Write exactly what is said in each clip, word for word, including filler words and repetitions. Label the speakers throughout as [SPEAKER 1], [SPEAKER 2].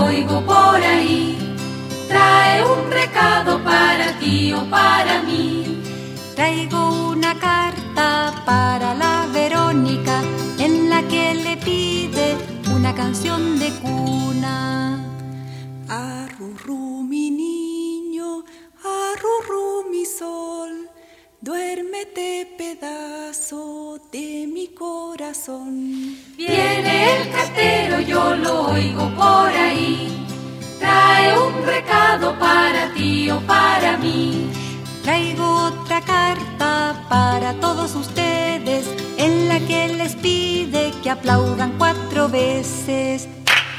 [SPEAKER 1] oigo por ahí. Trae un recado para ti o para mí.
[SPEAKER 2] Traigo una carta para la Verónica en la que le pide una canción de cuna.
[SPEAKER 3] Arrurú mi niño, arrurú mi sol, duérmete pedazo de mi corazón.
[SPEAKER 1] Viene el cartero, yo lo oigo por ahí. Trae un recado para ti o para mí.
[SPEAKER 2] Traigo otra carta para todos ustedes en la que les pide que aplaudan cuatro veces.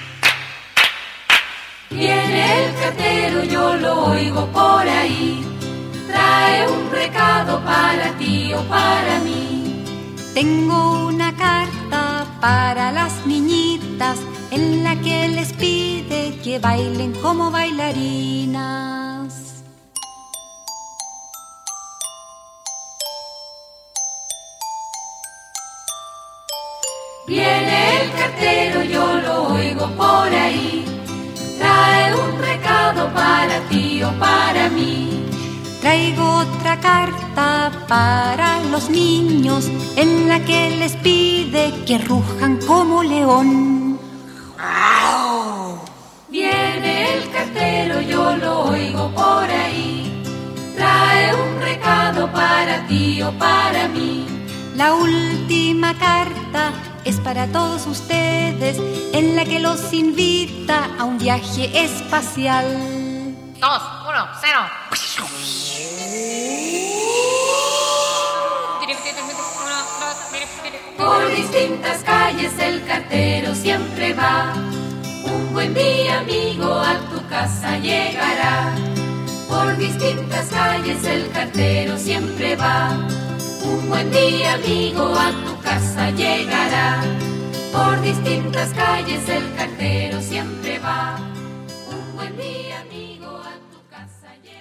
[SPEAKER 1] Viene el cartero, yo lo oigo por ahí. Trae un recado para ti o para mí.
[SPEAKER 2] Tengo una carta para las niñitas en la que les pide que bailen como bailarinas.
[SPEAKER 1] Viene el cartero, yo lo oigo por ahí. Trae un recado para ti o para mí.
[SPEAKER 2] Traigo otra carta para los niños en la que les pide que rujan como león.
[SPEAKER 1] Viene el cartero, yo lo oigo por ahí. Trae un recado para ti o para mí.
[SPEAKER 2] La última carta es para todos ustedes en la que los invita a un viaje espacial.
[SPEAKER 4] Dos, uno, cero.
[SPEAKER 1] Por distintas calles el cartero siempre va. Un buen día, amigo, a tu casa llegará. Por distintas calles el cartero siempre va. Un buen día, amigo, a tu casa llegará. Por distintas calles el cartero siempre va. Un buen día, amigo, a tu casa llegará.